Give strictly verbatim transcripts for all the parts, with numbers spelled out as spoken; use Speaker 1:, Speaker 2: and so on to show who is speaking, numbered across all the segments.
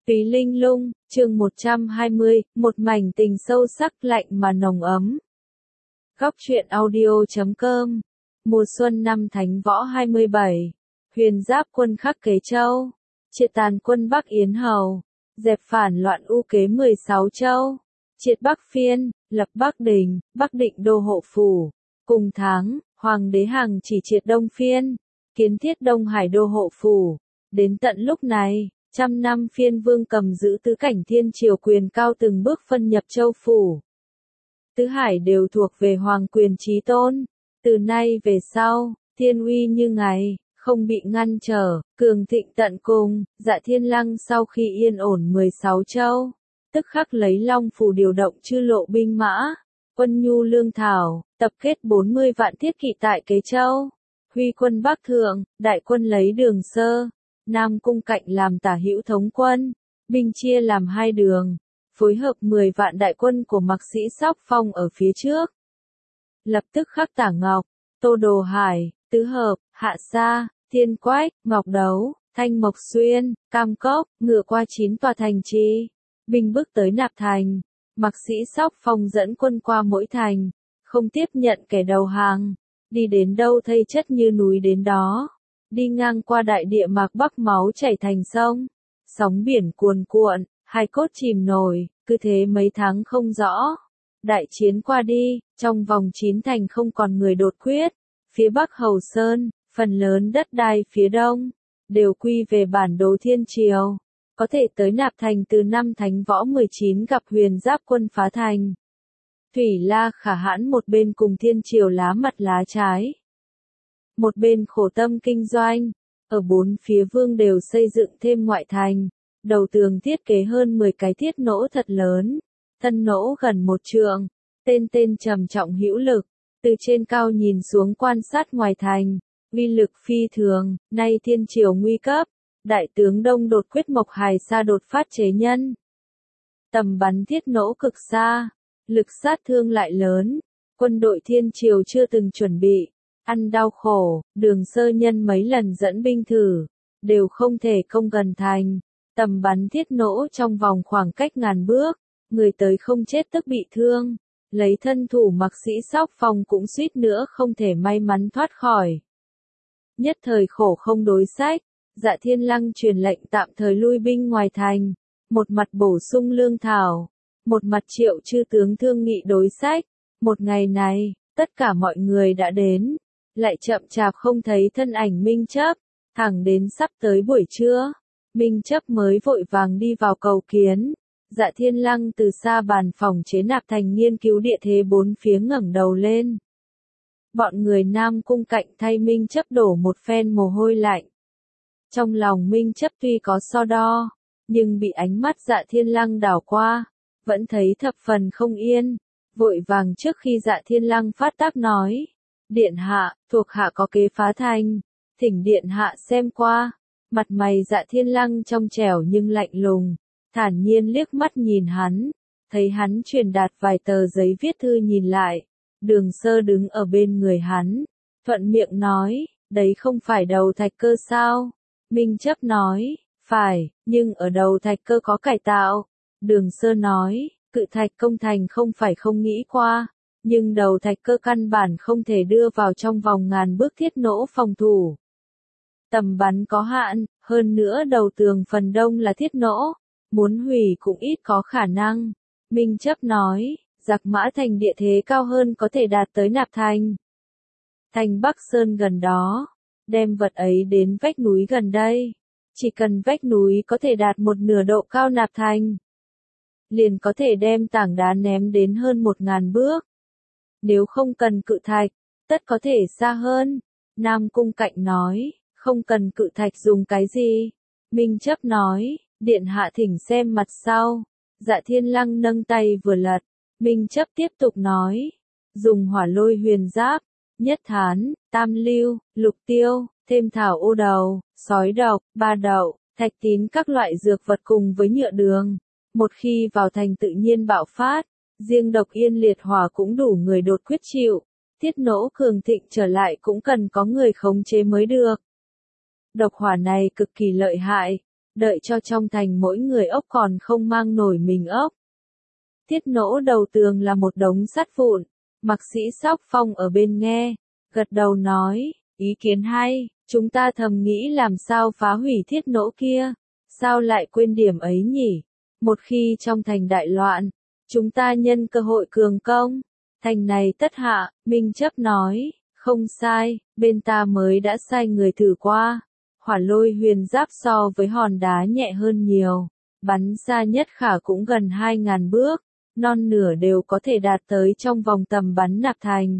Speaker 1: Túy Linh Lung, chương một trăm hai mươi, một mảnh tình sâu sắc lạnh mà nồng ấm. Góc truyện audio chấm com. Mùa xuân năm Thánh Võ hai mươi bảy. Huyền Giáp quân khắc Kế Châu. Triệt tàn quân Bắc Yến Hầu. Dẹp phản loạn U Kế mười sáu châu. Triệt Bắc Phiên, lập Bắc Đình, Bắc Định đô hộ phủ. Cùng tháng, Hoàng đế Hằng chỉ triệt Đông Phiên. Kiến thiết Đông Hải đô hộ phủ. Đến tận lúc này, trăm năm Phiên Vương cầm giữ tứ cảnh thiên triều quyền cao từng bước phân nhập châu phủ. Tứ hải đều thuộc về Hoàng quyền chí tôn. Từ nay về sau, thiên uy như ngày, không bị ngăn trở, cường thịnh tận cùng. Dạ Thiên Lăng sau khi yên ổn mười sáu châu, tức khắc lấy Long phủ điều động chư lộ binh mã, quân nhu lương thảo, tập kết bốn mươi vạn thiết kỵ tại Kế Châu. Huy quân Bắc Thượng, đại quân lấy Đường Sơ, Nam Cung Cạnh làm tả hữu thống quân, binh chia làm hai đường, phối hợp mười vạn đại quân của Mạc Sĩ Sóc Phong ở phía trước. Lập tức khắc Tả Ngọc, Tô Đồ Hải, Tứ Hợp, Hạ Sa, Thiên Quách, Ngọc Đấu, Thanh Mộc Xuyên, Cam Cốc, ngựa qua chín tòa thành trì, binh bước tới Nạp Thành. Mạc Sĩ Sóc Phong dẫn quân qua mỗi thành, không tiếp nhận kẻ đầu hàng, đi đến đâu thây chất như núi đến đó. Đi ngang qua đại địa Mạc Bắc máu chảy thành sông, sóng biển cuồn cuộn, hai cốt chìm nổi, cứ thế mấy tháng không rõ. Đại chiến qua đi, trong vòng chín thành không còn người đột quyết. Phía Bắc Hầu Sơn, phần lớn đất đai phía Đông, đều quy về bản đồ thiên triều. Có thể tới Nạp Thành từ năm Thánh Võ mười chín gặp Huyền Giáp quân phá thành. Thủy La Khả Hãn một bên cùng thiên triều lá mặt lá trái, một bên khổ tâm kinh doanh. Ở bốn phía vương đều xây dựng thêm ngoại thành, đầu tường thiết kế hơn mười cái thiết nỗ thật lớn, thân nỗ gần một trượng, tên tên trầm trọng hữu lực, từ trên cao nhìn xuống quan sát ngoài thành, uy lực phi thường. Nay thiên triều nguy cấp, đại tướng Đông đột quyết Mộc Hài Sa đột phát chế nhân, tầm bắn thiết nỗ cực xa, lực sát thương lại lớn, quân đội thiên triều chưa từng chuẩn bị, ăn đau khổ. Đường Sơ nhân mấy lần dẫn binh thử, đều không thể công gần thành, tầm bắn thiết nỗ trong vòng khoảng cách ngàn bước, người tới không chết tức bị thương, lấy thân thủ Mạc Sĩ Sóc Phong cũng suýt nữa không thể may mắn thoát khỏi. Nhất thời khổ không đối sách, Dạ Thiên Lăng truyền lệnh tạm thời lui binh ngoài thành, một mặt bổ sung lương thảo, một mặt triệu chư tướng thương nghị đối sách. Một ngày này, tất cả mọi người đã đến, lại chậm chạp không thấy thân ảnh Minh Chấp, thẳng đến sắp tới buổi trưa, Minh Chấp mới vội vàng đi vào cầu kiến. Dạ Thiên Lăng từ xa bàn phòng chế Nạp Thành nghiên cứu địa thế bốn phía ngẩng đầu lên. Bọn người Nam Cung Cạnh thay Minh Chấp đổ một phen mồ hôi lạnh. Trong lòng Minh Chấp tuy có so đo, nhưng bị ánh mắt Dạ Thiên Lăng đảo qua, vẫn thấy thập phần không yên, vội vàng trước khi Dạ Thiên Lăng phát tác nói: Điện hạ, thuộc hạ có kế phá thành, thỉnh điện hạ xem qua. Mặt mày Dạ Thiên Lăng trong trẻo nhưng lạnh lùng, thản nhiên liếc mắt nhìn hắn, thấy hắn truyền đạt vài tờ giấy viết thư nhìn lại. Đường Sơ đứng ở bên người hắn, thuận miệng nói: đấy không phải đầu thạch cơ sao? Minh Chấp nói: phải, nhưng ở đầu thạch cơ có cải tạo. Đường Sơ nói: cự thạch công thành không phải không nghĩ qua, nhưng đầu thạch cơ căn bản không thể đưa vào trong vòng ngàn bước thiết nỗ phòng thủ. Tầm bắn có hạn, hơn nữa đầu tường phần đông là thiết nỗ, muốn hủy cũng ít có khả năng. Minh Chấp nói: Giặc Mã Thành địa thế cao hơn có thể đạt tới Nạp Thành. Thành Bắc Sơn gần đó, đem vật ấy đến vách núi gần đây. Chỉ cần vách núi có thể đạt một nửa độ cao Nạp Thành, liền có thể đem tảng đá ném đến hơn một ngàn bước. Nếu không cần cự thạch, tất có thể xa hơn. Nam Cung Cạnh nói: không cần cự thạch dùng cái gì? Minh Chấp nói: điện hạ thỉnh xem mặt sau. Dạ Thiên Lăng nâng tay vừa lật, Minh Chấp tiếp tục nói: dùng hỏa lôi huyền giáp, nhất thán, tam lưu, lục tiêu, thêm thảo ô đầu, sói độc, ba đậu, thạch tín các loại dược vật cùng với nhựa đường. Một khi vào thành tự nhiên bạo phát, riêng độc yên liệt hỏa cũng đủ người đột quyết chịu. Thiết nỗ cường thịnh trở lại cũng cần có người khống chế mới được. Độc hỏa này cực kỳ lợi hại, đợi cho trong thành mỗi người ốc còn không mang nổi mình ốc. Tiết Nỗ đầu tường là một đống sắt vụn, Mạc Sĩ Sóc Phong ở bên nghe, gật đầu nói, ý kiến hay, chúng ta thầm nghĩ làm sao phá hủy Thiết Nỗ kia, sao lại quên điểm ấy nhỉ? Một khi trong thành đại loạn, chúng ta nhân cơ hội cường công, thành này tất hạ, Minh Chấp nói, không sai, bên ta mới đã sai người thử qua, hỏa lôi huyền giáp so với hòn đá nhẹ hơn nhiều, bắn xa nhất khả cũng gần hai ngàn bước, non nửa đều có thể đạt tới trong vòng tầm bắn nạp thành.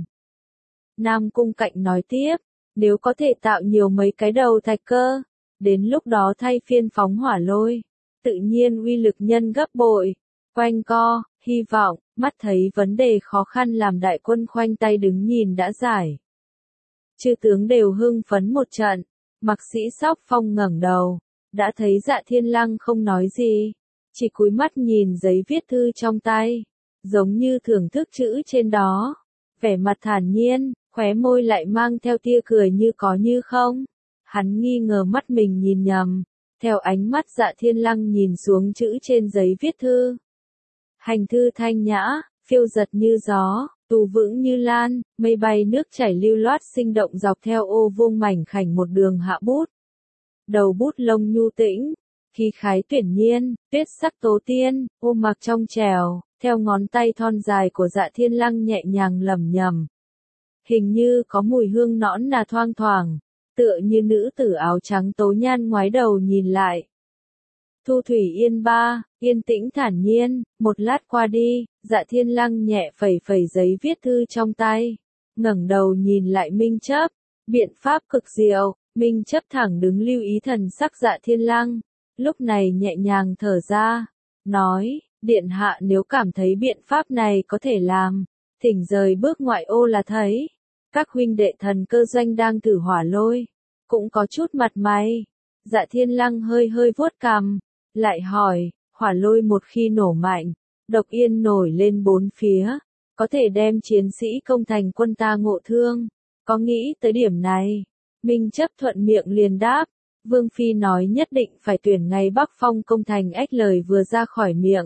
Speaker 1: Nam Cung Cạnh nói tiếp, nếu có thể tạo nhiều mấy cái đầu thạch cơ, đến lúc đó thay phiên phóng hỏa lôi, tự nhiên uy lực nhân gấp bội. Quanh co, hy vọng, mắt thấy vấn đề khó khăn làm đại quân khoanh tay đứng nhìn đã giải. Chư tướng đều hưng phấn một trận, Mạc Sĩ Sóc Phong ngẩng đầu, đã thấy Dạ Thiên Lăng không nói gì, chỉ cúi mắt nhìn giấy viết thư trong tay, giống như thưởng thức chữ trên đó, vẻ mặt thản nhiên, khóe môi lại mang theo tia cười như có như không. Hắn nghi ngờ mắt mình nhìn nhầm, theo ánh mắt Dạ Thiên Lăng nhìn xuống chữ trên giấy viết thư. Hành thư thanh nhã, phiêu giật như gió, tù vững như lan, mây bay nước chảy lưu loát sinh động dọc theo ô vuông mảnh khảnh một đường hạ bút. Đầu bút lông nhu tĩnh, khí khái tuyển nhiên, tuyết sắc tố tiên, ô mặc trong trèo, theo ngón tay thon dài của Dạ Thiên Lăng nhẹ nhàng lẩm nhẩm. Hình như có mùi hương nõn nà thoang thoảng, tựa như nữ tử áo trắng tố nhan ngoái đầu nhìn lại. Thu thủy yên ba, yên tĩnh thản nhiên, một lát qua đi, Dạ Thiên Lăng nhẹ phẩy phẩy giấy viết thư trong tay, ngẩng đầu nhìn lại Minh Chấp, biện pháp cực diệu, Minh Chấp thẳng đứng lưu ý thần sắc Dạ Thiên Lăng, lúc này nhẹ nhàng thở ra, nói, điện hạ nếu cảm thấy biện pháp này có thể làm, thỉnh rời bước ngoại ô là thấy, các huynh đệ thần cơ doanh đang thử hỏa lôi, cũng có chút mặt mày. Dạ Thiên Lăng hơi hơi vuốt cằm, lại hỏi, hỏa lôi một khi nổ mạnh, độc yên nổi lên bốn phía, có thể đem chiến sĩ công thành quân ta ngộ thương, có nghĩ tới điểm này? Minh Chấp thuận miệng liền đáp, Vương Phi nói nhất định phải tuyển ngày Bắc Phong công thành ếch lời vừa ra khỏi miệng.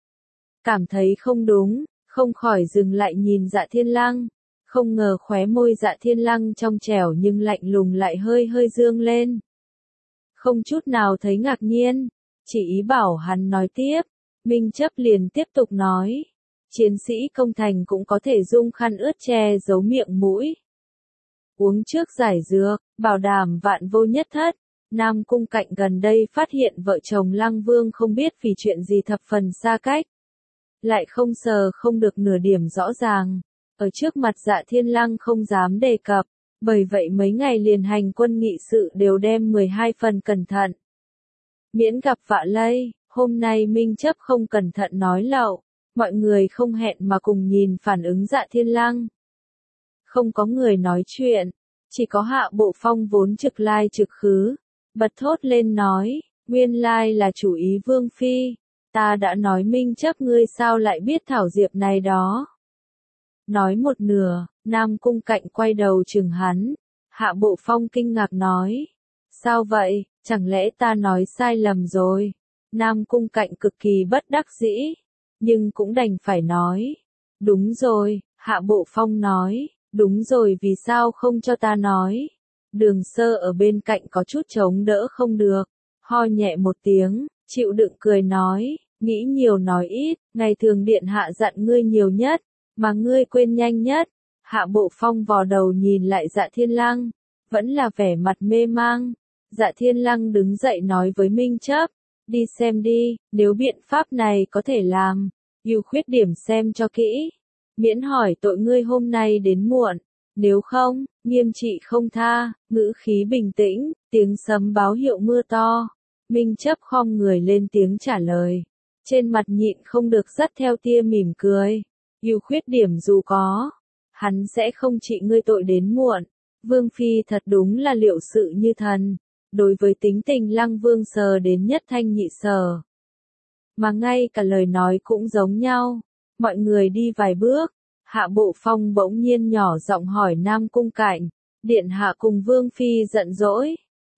Speaker 1: Cảm thấy không đúng, không khỏi dừng lại nhìn Dạ Thiên Lăng, không ngờ khóe môi Dạ Thiên Lăng trong trẻo nhưng lạnh lùng lại hơi hơi dương lên. Không chút nào thấy ngạc nhiên, chỉ ý bảo hắn nói tiếp, Minh Chấp liền tiếp tục nói, chiến sĩ công thành cũng có thể dung khăn ướt che giấu miệng mũi. Uống trước giải dược, bảo đảm vạn vô nhất thất. Nam Cung Cạnh gần đây phát hiện vợ chồng Lăng Vương không biết vì chuyện gì thập phần xa cách. Lại không sờ không được nửa điểm rõ ràng. Ở trước mặt Dạ Thiên Lăng không dám đề cập, bởi vậy mấy ngày liền hành quân nghị sự đều đem mười hai phần cẩn thận. Miễn gặp vạ lây, hôm nay Minh Chấp không cẩn thận nói lậu, mọi người không hẹn mà cùng nhìn phản ứng Dạ Thiên Lăng. Không có người nói chuyện, chỉ có Hạ Bộ Phong vốn trực lai trực khứ, bật thốt lên nói, nguyên lai là chủ ý Vương Phi, ta đã nói Minh Chấp ngươi sao lại biết thảo diệp này đó. Nói một nửa, Nam Cung Cạnh quay đầu chừng hắn, Hạ Bộ Phong kinh ngạc nói, sao vậy, chẳng lẽ ta nói sai lầm rồi? Nam Cung Cạnh cực kỳ bất đắc dĩ, nhưng cũng đành phải nói, đúng rồi, Hạ Bộ Phong nói, đúng rồi vì sao không cho ta nói? Đường Sơ ở bên cạnh có chút chống đỡ không được, ho nhẹ một tiếng, chịu đựng cười nói, nghĩ nhiều nói ít, ngày thường điện hạ dặn ngươi nhiều nhất, mà ngươi quên nhanh nhất. Hạ Bộ Phong vò đầu nhìn lại Dạ Thiên Lăng, vẫn là vẻ mặt mê mang. Dạ Thiên Lăng đứng dậy nói với Minh Chấp, đi xem đi, nếu biện pháp này có thể làm, ưu khuyết điểm xem cho kỹ, miễn hỏi tội ngươi hôm nay đến muộn, nếu không, nghiêm trị không tha. Ngữ khí bình tĩnh, tiếng sấm báo hiệu mưa to. Minh Chấp khom người lên tiếng trả lời, trên mặt nhịn không được dắt theo tia mỉm cười, ưu khuyết điểm dù có, hắn sẽ không trị ngươi tội đến muộn. Vương Phi thật đúng là liệu sự như thần, đối với tính tình Lăng Vương sờ đến nhất thanh nhị sở. Mà ngay cả lời nói cũng giống nhau. Mọi người đi vài bước, Hạ Bộ Phong bỗng nhiên nhỏ giọng hỏi Nam Cung Cạnh, điện hạ cùng Vương Phi giận dỗi.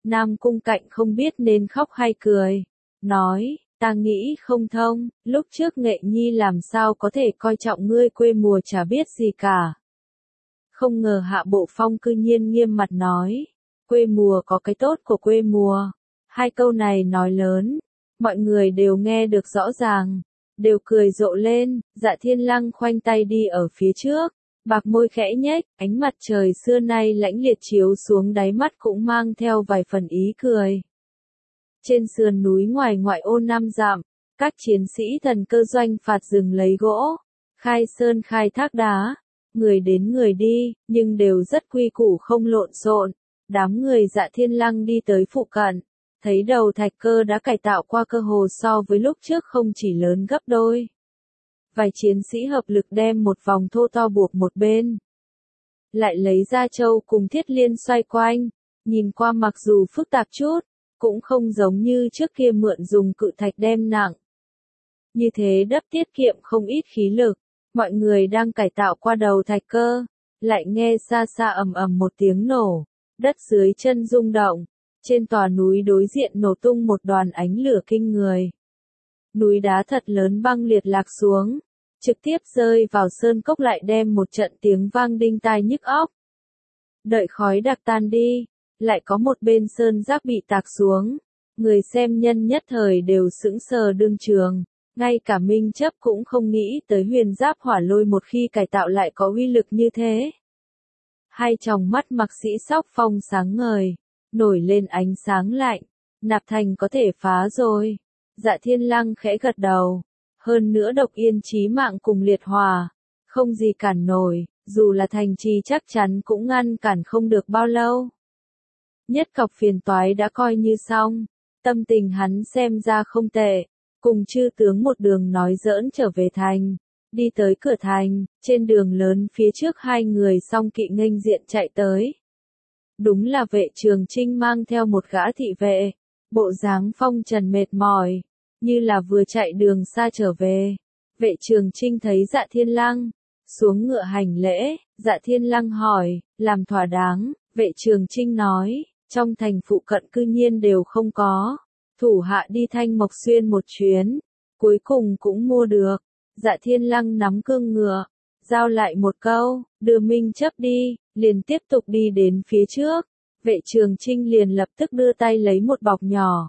Speaker 1: Nam Cung Cạnh không biết nên khóc hay cười. Nói, ta nghĩ không thông, lúc trước Nghệ Nhi làm sao có thể coi trọng ngươi quê mùa chả biết gì cả. Không ngờ Hạ Bộ Phong cư nhiên nghiêm mặt nói, quê mùa có cái tốt của quê mùa. Hai câu này nói lớn, mọi người đều nghe được rõ ràng, đều cười rộ lên. Dạ Thiên Lăng khoanh tay đi ở phía trước, bạc môi khẽ nhếch, ánh mặt trời xưa nay lãnh liệt chiếu xuống đáy mắt cũng mang theo vài phần ý cười. Trên sườn núi ngoài ngoại ô năm dặm, các chiến sĩ thần cơ doanh phạt rừng lấy gỗ, khai sơn khai thác đá, người đến người đi, nhưng đều rất quy củ không lộn xộn. Đám người Dạ Thiên Lăng đi tới phụ cận, thấy đầu thạch cơ đã cải tạo qua cơ hồ so với lúc trước không chỉ lớn gấp đôi. Vài chiến sĩ hợp lực đem một vòng thô to buộc một bên. Lại lấy ra châu cùng thiết liên xoay quanh, nhìn qua mặc dù phức tạp chút, cũng không giống như trước kia mượn dùng cự thạch đem nặng. Như thế đắp tiết kiệm không ít khí lực, mọi người đang cải tạo qua đầu thạch cơ, lại nghe xa xa ầm ầm một tiếng nổ, đất dưới chân rung động, trên tòa núi đối diện nổ tung một đoàn ánh lửa kinh người. Núi đá thật lớn băng liệt lạc xuống, trực tiếp rơi vào sơn cốc lại đem một trận tiếng vang đinh tai nhức óc. Đợi khói đặc tan đi, lại có một bên sơn giáp bị tạc xuống, người xem nhân nhất thời đều sững sờ đương trường, ngay cả Minh Chấp cũng không nghĩ tới huyền giáp hỏa lôi một khi cải tạo lại có uy lực như thế. Hai tròng mắt Mạc Sĩ Sóc Phong sáng ngời, nổi lên ánh sáng lạnh, Nạp Thành có thể phá rồi. Dạ Thiên Lăng khẽ gật đầu, hơn nữa độc yên chí mạng cùng liệt hòa, không gì cản nổi, dù là thành trì chắc chắn cũng ngăn cản không được bao lâu. Nhất cọc phiền toái đã coi như xong, tâm tình hắn xem ra không tệ, cùng chư tướng một đường nói giỡn trở về thành, đi tới cửa thành, trên đường lớn phía trước hai người song kỵ nghênh diện chạy tới. Đúng là Vệ Trường Chinh mang theo một gã thị vệ, bộ dáng phong trần mệt mỏi, như là vừa chạy đường xa trở về. Vệ Trường Chinh thấy Dạ Thiên Lăng, xuống ngựa hành lễ, Dạ Thiên Lăng hỏi, làm thỏa đáng, Vệ Trường Chinh nói, trong thành phụ cận cư nhiên đều không có, thủ hạ đi Thanh Mộc Xuyên một chuyến, cuối cùng cũng mua được. Dạ Thiên Lăng nắm cương ngựa, giao lại một câu, đưa Minh Chấp đi, liền tiếp tục đi đến phía trước. Vệ Trường Chinh liền lập tức đưa tay lấy một bọc nhỏ,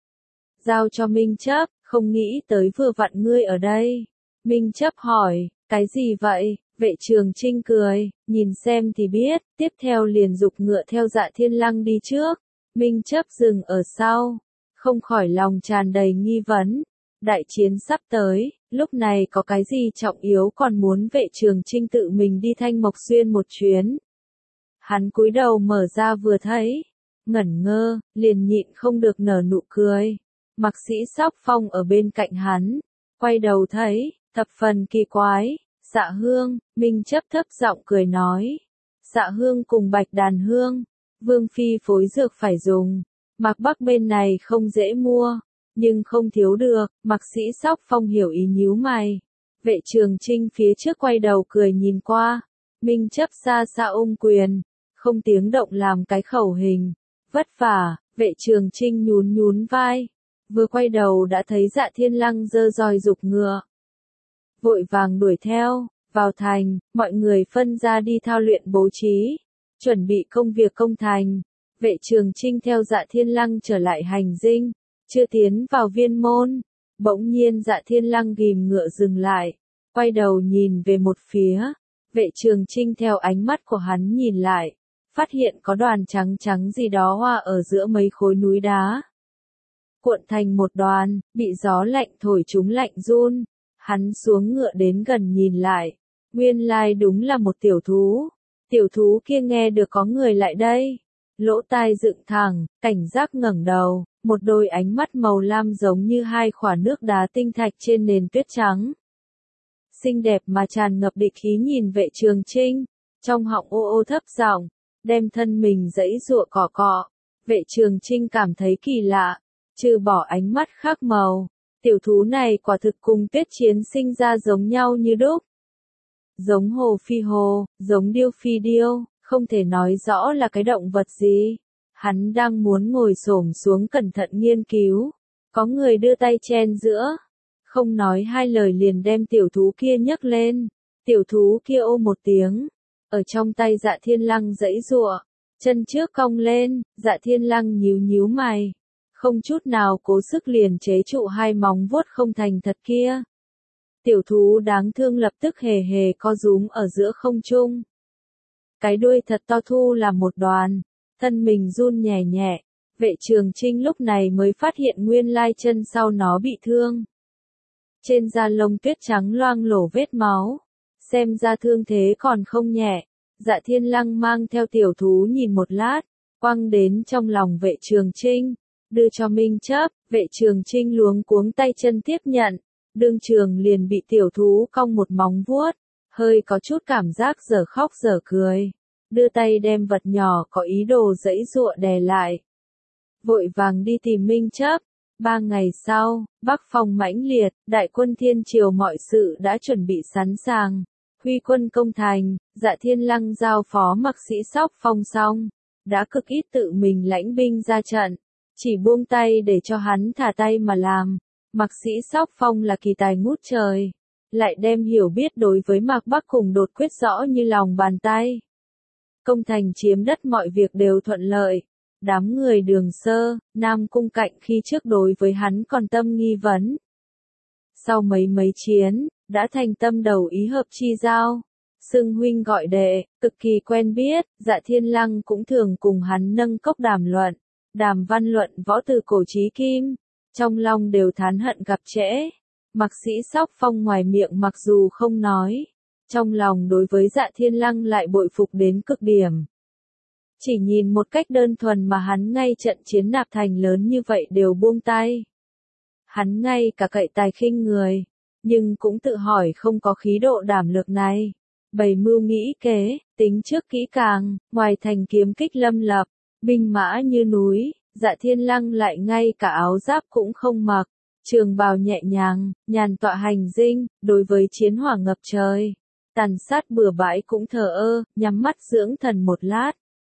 Speaker 1: giao cho Minh Chấp, không nghĩ tới vừa vặn ngươi ở đây. Minh Chấp hỏi, cái gì vậy? Vệ Trường Chinh cười, nhìn xem thì biết, tiếp theo liền giục ngựa theo Dạ Thiên Lăng đi trước. Minh Chấp dừng ở sau, không khỏi lòng tràn đầy nghi vấn. Đại chiến sắp tới, lúc này có cái gì trọng yếu còn muốn Vệ Trường Chinh tự mình đi Thanh Mộc Xuyên một chuyến. Hắn cúi đầu mở ra vừa thấy, ngẩn ngơ, liền nhịn không được nở nụ cười. Mạc Sĩ Sóc Phong ở bên cạnh hắn, quay đầu thấy, thập phần kỳ quái, Dạ Hương. Minh Chấp thấp giọng cười nói, Dạ Hương cùng Bạch Đàn Hương, Vương Phi phối dược phải dùng, Mạc Bắc bên này không dễ mua, nhưng không thiếu được. Mạc Sĩ Sóc Phong hiểu ý nhíu mày. Vệ Trường Chinh phía trước quay đầu cười nhìn qua, Minh Chấp xa xa ôm quyền, không tiếng động làm cái khẩu hình, vất vả. Vệ Trường Chinh nhún nhún vai, vừa quay đầu đã thấy Dạ Thiên Lăng giơ roi giục ngựa, vội vàng đuổi theo. Vào thành, mọi người phân ra đi thao luyện bố trí, chuẩn bị công việc công thành. Vệ Trường Chinh theo Dạ Thiên Lăng trở lại hành dinh, chưa tiến vào viên môn, bỗng nhiên Dạ Thiên Lăng ghìm ngựa dừng lại, quay đầu nhìn về một phía. Vệ Trường Chinh theo ánh mắt của hắn nhìn lại, phát hiện có đoàn trắng trắng gì đó hoa ở giữa mấy khối núi đá, cuộn thành một đoàn, bị gió lạnh thổi chúng lạnh run. Hắn xuống ngựa đến gần nhìn lại, nguyên lai đúng là một tiểu thú. Tiểu thú kia nghe được có người lại đây, lỗ tai dựng thẳng, cảnh giác ngẩng đầu, một đôi ánh mắt màu lam giống như hai khỏa nước đá tinh thạch trên nền tuyết trắng. Xinh đẹp mà tràn ngập địch khí nhìn Vệ Trường Chinh, trong họng ô ô thấp giọng, đem thân mình giãy giụa cọ cọ. Vệ Trường Chinh cảm thấy kỳ lạ, trừ bỏ ánh mắt khác màu, tiểu thú này quả thực cùng Tuyết Chiến sinh ra giống nhau như đúc. Giống hồ phi hồ, giống điêu phi điêu, không thể nói rõ là cái động vật gì. Hắn đang muốn ngồi xổm xuống cẩn thận nghiên cứu. Có người đưa tay chen giữa. Không nói hai lời liền đem tiểu thú kia nhấc lên. Tiểu thú kia ô một tiếng. Ở trong tay Dạ Thiên Lăng giãy giụa. Chân trước cong lên, Dạ Thiên Lăng nhíu nhíu mày. Không chút nào cố sức liền chế trụ hai móng vuốt không thành thật kia. Tiểu thú đáng thương lập tức hề hề co rúm ở giữa không trung. Cái đuôi thật to thu là một đoàn, thân mình run nhẹ nhẹ. Vệ Trường Trinh lúc này mới phát hiện nguyên lai chân sau nó bị thương. Trên da lông tuyết trắng loang lổ vết máu, xem ra thương thế còn không nhẹ. Dạ Thiên Lăng mang theo tiểu thú nhìn một lát, quăng đến trong lòng Vệ Trường Trinh, đưa cho Minh Chấp. Vệ Trường Trinh luống cuống tay chân tiếp nhận, đương trường liền bị tiểu thú cong một móng vuốt, hơi có chút cảm giác dở khóc dở cười, đưa tay đem vật nhỏ có ý đồ giãy giụa đè lại. Vội vàng đi tìm Minh Chấp. Ba ngày sau, Bắc Phong mãnh liệt, đại quân thiên triều mọi sự đã chuẩn bị sẵn sàng. Huy quân công thành, Dạ Thiên Lăng giao phó Mạc Sĩ Sóc Phong xong, đã cực ít tự mình lãnh binh ra trận, chỉ buông tay để cho hắn thả tay mà làm. Mạc Sĩ Sóc Phong là kỳ tài ngút trời, lại đem hiểu biết đối với Mạc Bắc cùng đột quyết rõ như lòng bàn tay. Công thành chiếm đất mọi việc đều thuận lợi. Đám người Đường Sơ, Nam Cung Cạnh khi trước đối với hắn còn tâm nghi vấn. Sau mấy mấy chiến, đã thành tâm đầu ý hợp chi giao. Xưng huynh gọi đệ, cực kỳ quen biết. Dạ Thiên Lăng cũng thường cùng hắn nâng cốc đàm luận, đàm văn luận võ từ cổ chí kim. Trong lòng đều thán hận gặp trễ. Mạc Sĩ Sóc Phong ngoài miệng mặc dù không nói, trong lòng đối với Dạ Thiên Lăng lại bội phục đến cực điểm. Chỉ nhìn một cách đơn thuần mà hắn ngay trận chiến Nạp Thành lớn như vậy đều buông tay. Hắn ngay cả cậy tài khinh người, nhưng cũng tự hỏi không có khí độ đảm lược này. Bày mưu nghĩ kế, tính trước kỹ càng, ngoài thành kiếm kích lâm lập, binh mã như núi. Dạ Thiên Lăng lại ngay cả áo giáp cũng không mặc, trường bào nhẹ nhàng, nhàn tọa hành dinh. Đối với chiến hỏa ngập trời, tàn sát bừa bãi cũng thờ ơ, nhắm mắt dưỡng thần một lát.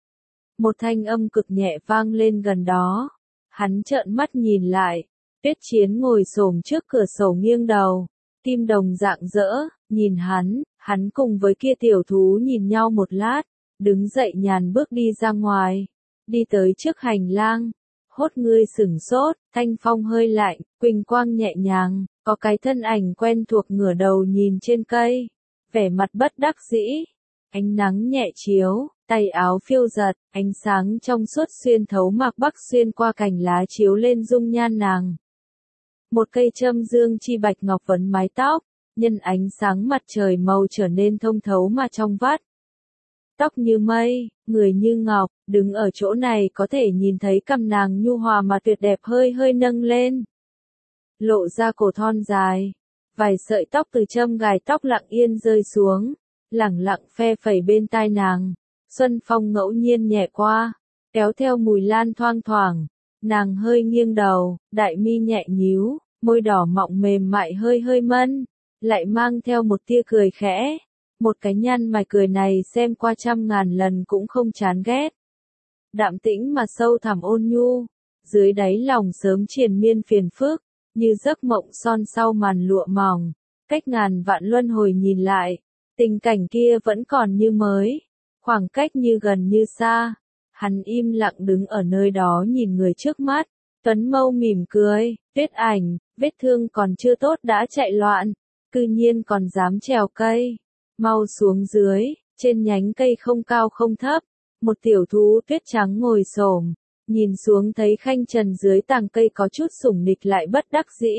Speaker 1: Một thanh âm cực nhẹ vang lên gần đó. Hắn trợn mắt nhìn lại, Tuyết Chiến ngồi xổm trước cửa sổ nghiêng đầu, tim đồng rạng rỡ, nhìn hắn. Hắn cùng với kia tiểu thú nhìn nhau một lát, đứng dậy nhàn bước đi ra ngoài, đi tới trước hành lang. Hốt ngươi sửng sốt, thanh phong hơi lạnh, quỳnh quang nhẹ nhàng, có cái thân ảnh quen thuộc ngửa đầu nhìn trên cây, vẻ mặt bất đắc dĩ. Ánh nắng nhẹ chiếu, tay áo phiêu giật, ánh sáng trong suốt xuyên thấu Mạc Bắc xuyên qua cành lá chiếu lên dung nhan nàng. Một cây châm dương chi bạch ngọc vấn mái tóc, nhân ánh sáng mặt trời màu trở nên thông thấu mà trong vắt. Tóc như mây, người như ngọc, đứng ở chỗ này có thể nhìn thấy cằm nàng nhu hòa mà tuyệt đẹp hơi hơi nâng lên. Lộ ra cổ thon dài, vài sợi tóc từ châm gài tóc lặng yên rơi xuống, lẳng lặng phe phẩy bên tai nàng. Xuân phong ngẫu nhiên nhẹ qua, kéo theo mùi lan thoang thoảng. Nàng hơi nghiêng đầu, đại mi nhẹ nhíu, môi đỏ mọng mềm mại hơi hơi mân, lại mang theo một tia cười khẽ. Một cái nhăn mày cười này xem qua trăm ngàn lần cũng không chán ghét. Đạm tĩnh mà sâu thẳm ôn nhu, dưới đáy lòng sớm triền miên phiền phức, như giấc mộng son sau màn lụa mỏng. Cách ngàn vạn luân hồi nhìn lại, tình cảnh kia vẫn còn như mới, khoảng cách như gần như xa. Hắn im lặng đứng ở nơi đó nhìn người trước mắt, Tuấn Mâu mỉm cười. Tuyết Ảnh, vết thương còn chưa tốt đã chạy loạn, cư nhiên còn dám trèo cây. Mau xuống dưới, trên nhánh cây không cao không thấp, một tiểu thú tuyết trắng ngồi xổm, nhìn xuống thấy Khanh Trần dưới tàng cây có chút sủng nịch lại bất đắc dĩ.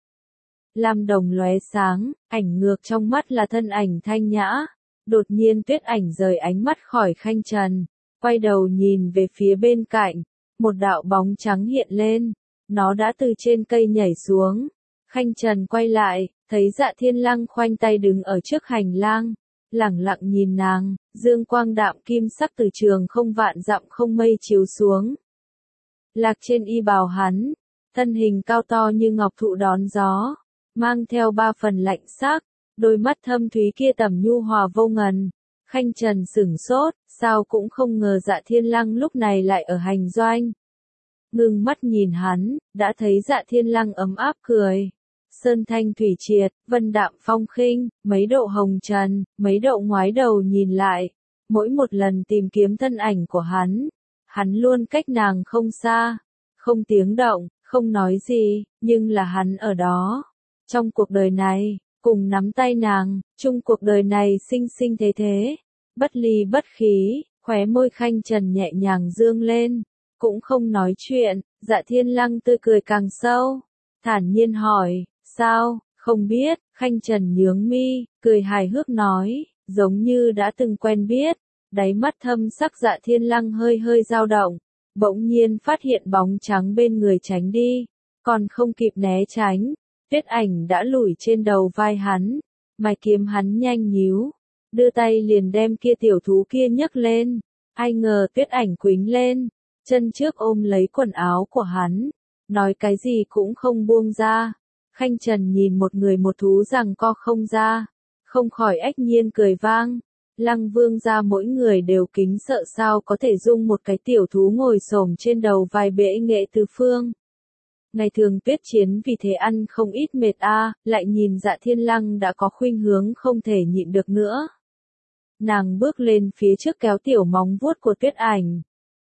Speaker 1: Lam đồng lóe sáng, ảnh ngược trong mắt là thân ảnh thanh nhã. Đột nhiên Tuyết Ảnh rời ánh mắt khỏi Khanh Trần, quay đầu nhìn về phía bên cạnh, một đạo bóng trắng hiện lên, nó đã từ trên cây nhảy xuống. Khanh Trần quay lại, thấy Dạ Thiên Lăng khoanh tay đứng ở trước hành lang, lẳng lặng nhìn nàng, dương quang đạm kim sắc từ trường không vạn dặm không mây chiếu xuống. Lạc trên y bào hắn, thân hình cao to như ngọc thụ đón gió, mang theo ba phần lạnh sắc, đôi mắt thâm thúy kia tẩm nhu hòa vô ngần, Khanh Trần sửng sốt, sao cũng không ngờ Dạ Thiên Lăng lúc này lại ở hành doanh. Ngưng mắt nhìn hắn, đã thấy Dạ Thiên Lăng ấm áp cười. Sơn thanh thủy triệt, vân đạm phong khinh, mấy độ hồng trần, mấy độ ngoái đầu nhìn lại. Mỗi một lần tìm kiếm thân ảnh của hắn, hắn luôn cách nàng không xa, không tiếng động, không nói gì, nhưng là hắn ở đó. Trong cuộc đời này, cùng nắm tay nàng, chung cuộc đời này sinh sinh thế thế, bất ly bất khí, khóe môi Khanh Trần nhẹ nhàng dương lên, cũng không nói chuyện. Dạ Thiên Lăng tươi cười càng sâu, thản nhiên hỏi, sao, không biết. Khanh Trần nhướng mi, cười hài hước nói, giống như đã từng quen biết. Đáy mắt thâm sắc Dạ Thiên Lăng hơi hơi dao động, bỗng nhiên phát hiện bóng trắng bên người tránh đi, còn không kịp né tránh, Tuyết Ảnh đã lủi trên đầu vai hắn, mày kiếm hắn nhanh nhíu, đưa tay liền đem kia tiểu thú kia nhấc lên. Ai ngờ Tuyết Ảnh quýnh lên, chân trước ôm lấy quần áo của hắn, nói cái gì cũng không buông ra. Khanh Trần nhìn một người một thú rằng co không ra, không khỏi ách nhiên cười vang. Lăng Vương gia mỗi người đều kính sợ sao có thể dung một cái tiểu thú ngồi xổm trên đầu vai bệ nghệ tứ phương. Ngày thường Tuyết Chiến vì thế ăn không ít mệt a, lại nhìn Dạ Thiên Lăng đã có khuynh hướng không thể nhịn được nữa. Nàng bước lên phía trước kéo tiểu móng vuốt của Tuyết Ảnh,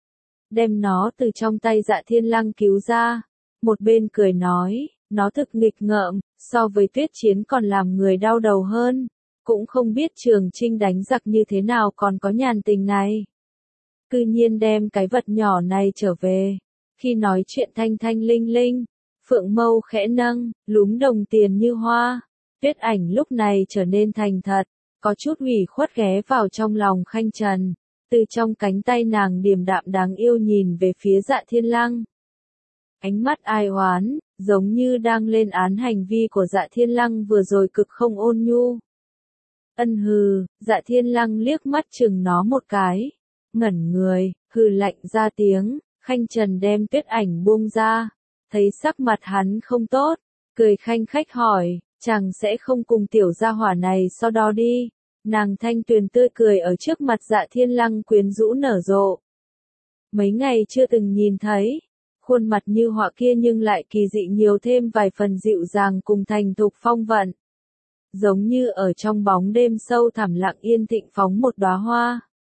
Speaker 1: đem nó từ trong tay Dạ Thiên Lăng cứu ra, một bên cười nói, nó thực nghịch ngợm, so với Tuyết Chiến còn làm người đau đầu hơn, cũng không biết Trường Chinh đánh giặc như thế nào còn có nhàn tình này. Cư nhiên đem cái vật nhỏ này trở về. Khi nói chuyện thanh thanh linh linh, phượng mâu khẽ nâng, lúm đồng tiền như hoa. Tuyết Ảnh lúc này trở nên thành thật, có chút ủy khuất ghé vào trong lòng Khanh Trần, từ trong cánh tay nàng điềm đạm đáng yêu nhìn về phía Dạ Thiên Lăng. Ánh mắt ai oán, giống như đang lên án hành vi của Dạ Thiên Lăng vừa rồi cực không ôn nhu. Ân hừ, Dạ Thiên Lăng liếc mắt chừng nó một cái, ngẩn người, hừ lạnh ra tiếng. Khanh Trần đem Tuyết Ảnh buông ra, thấy sắc mặt hắn không tốt, cười khanh khách hỏi, chàng sẽ không cùng tiểu gia hỏa này so đo đi. Nàng thanh tuyền tươi cười ở trước mặt Dạ Thiên Lăng quyến rũ nở rộ. Mấy ngày chưa từng nhìn thấy, khuôn mặt như họa kia nhưng lại kỳ dị nhiều thêm vài phần dịu dàng cùng thành thục phong vận. Giống như ở trong bóng đêm sâu thẳm lặng yên thịnh phóng một đóa hoa.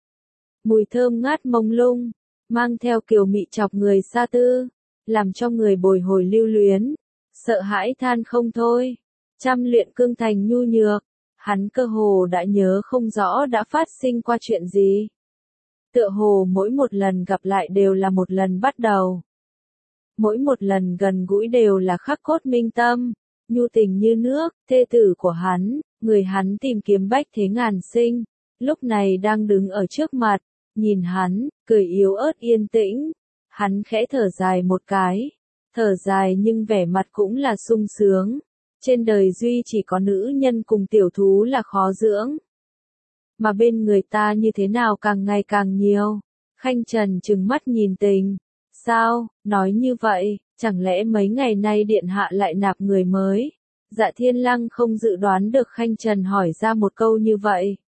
Speaker 1: Mùi thơm ngát mông lung, mang theo kiều mị chọc người xa tư, làm cho người bồi hồi lưu luyến, sợ hãi than không thôi. Trăm luyện cương thành nhu nhược, hắn cơ hồ đã nhớ không rõ đã phát sinh qua chuyện gì. Tựa hồ mỗi một lần gặp lại đều là một lần bắt đầu. Mỗi một lần gần gũi đều là khắc cốt minh tâm, nhu tình như nước, thê tử của hắn, người hắn tìm kiếm bách thế ngàn sinh, lúc này đang đứng ở trước mặt, nhìn hắn, cười yếu ớt yên tĩnh, hắn khẽ thở dài một cái, thở dài nhưng vẻ mặt cũng là sung sướng, trên đời duy chỉ có nữ nhân cùng tiểu thú là khó dưỡng. Mà bên người ta như thế nào càng ngày càng nhiều. Khanh Trần trừng mắt nhìn tình. Sao, nói như vậy, chẳng lẽ mấy ngày nay điện hạ lại nạp người mới? Dạ Thiên Lăng không dự đoán được Khanh Trần hỏi ra một câu như vậy.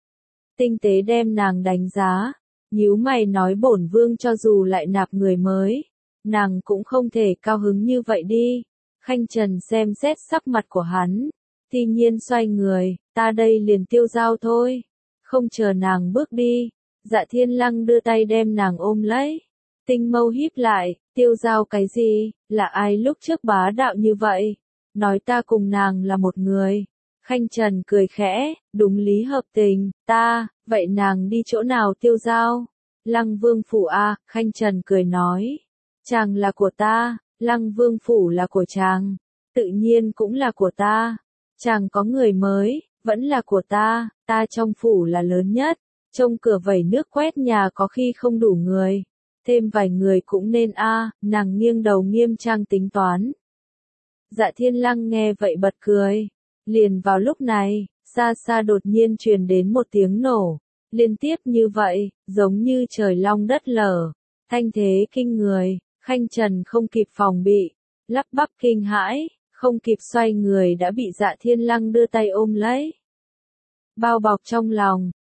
Speaker 1: Tinh tế đem nàng đánh giá, nhíu mày nói bổn vương cho dù lại nạp người mới, nàng cũng không thể cao hứng như vậy đi. Khanh Trần xem xét sắc mặt của hắn, tuy nhiên xoay người, ta đây liền tiêu giao thôi. Không chờ nàng bước đi, Dạ Thiên Lăng đưa tay đem nàng ôm lấy. Tinh mâu híp lại, tiêu giao cái gì, là ai lúc trước bá đạo như vậy? Nói ta cùng nàng là một người. Khanh Trần cười khẽ, đúng lý hợp tình, ta, vậy nàng đi chỗ nào tiêu giao? Lăng Vương Phủ a, Khanh Trần cười nói. Chàng là của ta, Lăng Vương Phủ là của chàng, tự nhiên cũng là của ta. Chàng có người mới, vẫn là của ta, ta trong phủ là lớn nhất, trông cửa vẩy nước quét nhà có khi không đủ người. Thêm vài người cũng nên a, à, nàng nghiêng đầu nghiêm trang tính toán. Dạ Thiên Lăng nghe vậy bật cười. Liền vào lúc này, xa xa đột nhiên truyền đến một tiếng nổ. Liên tiếp như vậy, giống như trời long đất lở. Thanh thế kinh người, Khanh Trần không kịp phòng bị, lắp bắp kinh hãi, không kịp xoay người đã bị Dạ Thiên Lăng đưa tay ôm lấy. Bao bọc trong lòng,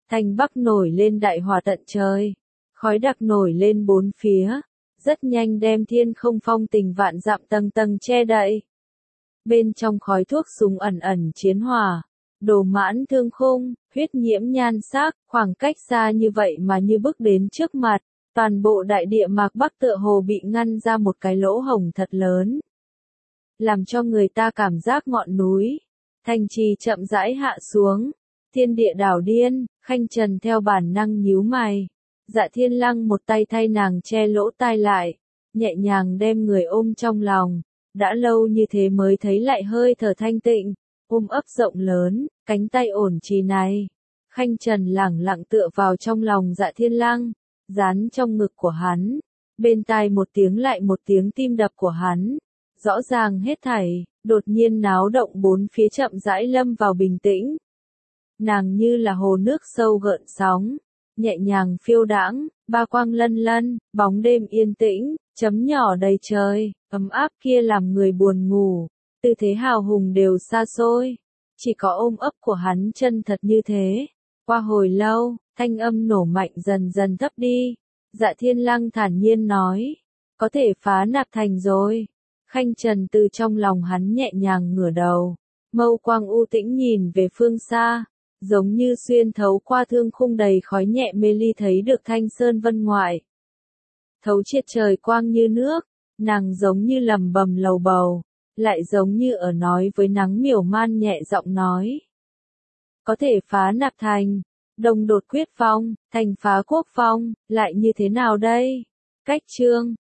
Speaker 1: Thành Bắc nổi lên đại hỏa tận trời. Khói đặc nổi lên bốn phía. Rất nhanh đem thiên không phong tình vạn dặm tầng tầng che đậy. Bên trong khói thuốc súng ẩn ẩn chiến hỏa. Đồ mãn thương khung, huyết nhiễm nhan sắc, khoảng cách xa như vậy mà như bước đến trước mặt. Toàn bộ đại địa mạc Bắc tựa hồ bị ngăn ra một cái lỗ hổng thật lớn. Làm cho người ta cảm giác ngọn núi. Thành trì chậm rãi hạ xuống. Thiên địa đảo điên, Khanh Trần theo bản năng nhíu mày. Dạ Thiên Lăng một tay thay nàng che lỗ tai lại. Nhẹ nhàng đem người ôm trong lòng. Đã lâu như thế mới thấy lại hơi thở thanh tịnh. Ôm ấp rộng lớn, cánh tay ổn trì này. Khanh Trần lẳng lặng tựa vào trong lòng Dạ Thiên Lăng. Dán trong ngực của hắn. Bên tai một tiếng lại một tiếng tim đập của hắn. Rõ ràng hết thảy, đột nhiên náo động bốn phía chậm rãi lâm vào bình tĩnh. Nàng như là hồ nước sâu gợn sóng, nhẹ nhàng phiêu đãng, ba quang lân lân, bóng đêm yên tĩnh, chấm nhỏ đầy trời, ấm áp kia làm người buồn ngủ, tư thế hào hùng đều xa xôi, chỉ có ôm ấp của hắn chân thật như thế. Qua hồi lâu, thanh âm nổ mạnh dần dần thấp đi. Dạ Thiên Lăng thản nhiên nói, có thể phá nạp thành rồi. Khanh Trần từ trong lòng hắn nhẹ nhàng ngửa đầu, mâu quang u tĩnh nhìn về phương xa, giống như xuyên thấu qua thương khung đầy khói nhẹ mê ly thấy được thanh sơn vân ngoại. Thấu triệt trời quang như nước, nàng giống như lầm bầm lầu bầu, lại giống như ở nói với nắng miểu man nhẹ giọng nói. Có thể phá nạp thành, đồng đột quyết phong, thành phá quốc phong, lại như thế nào đây? Cách chương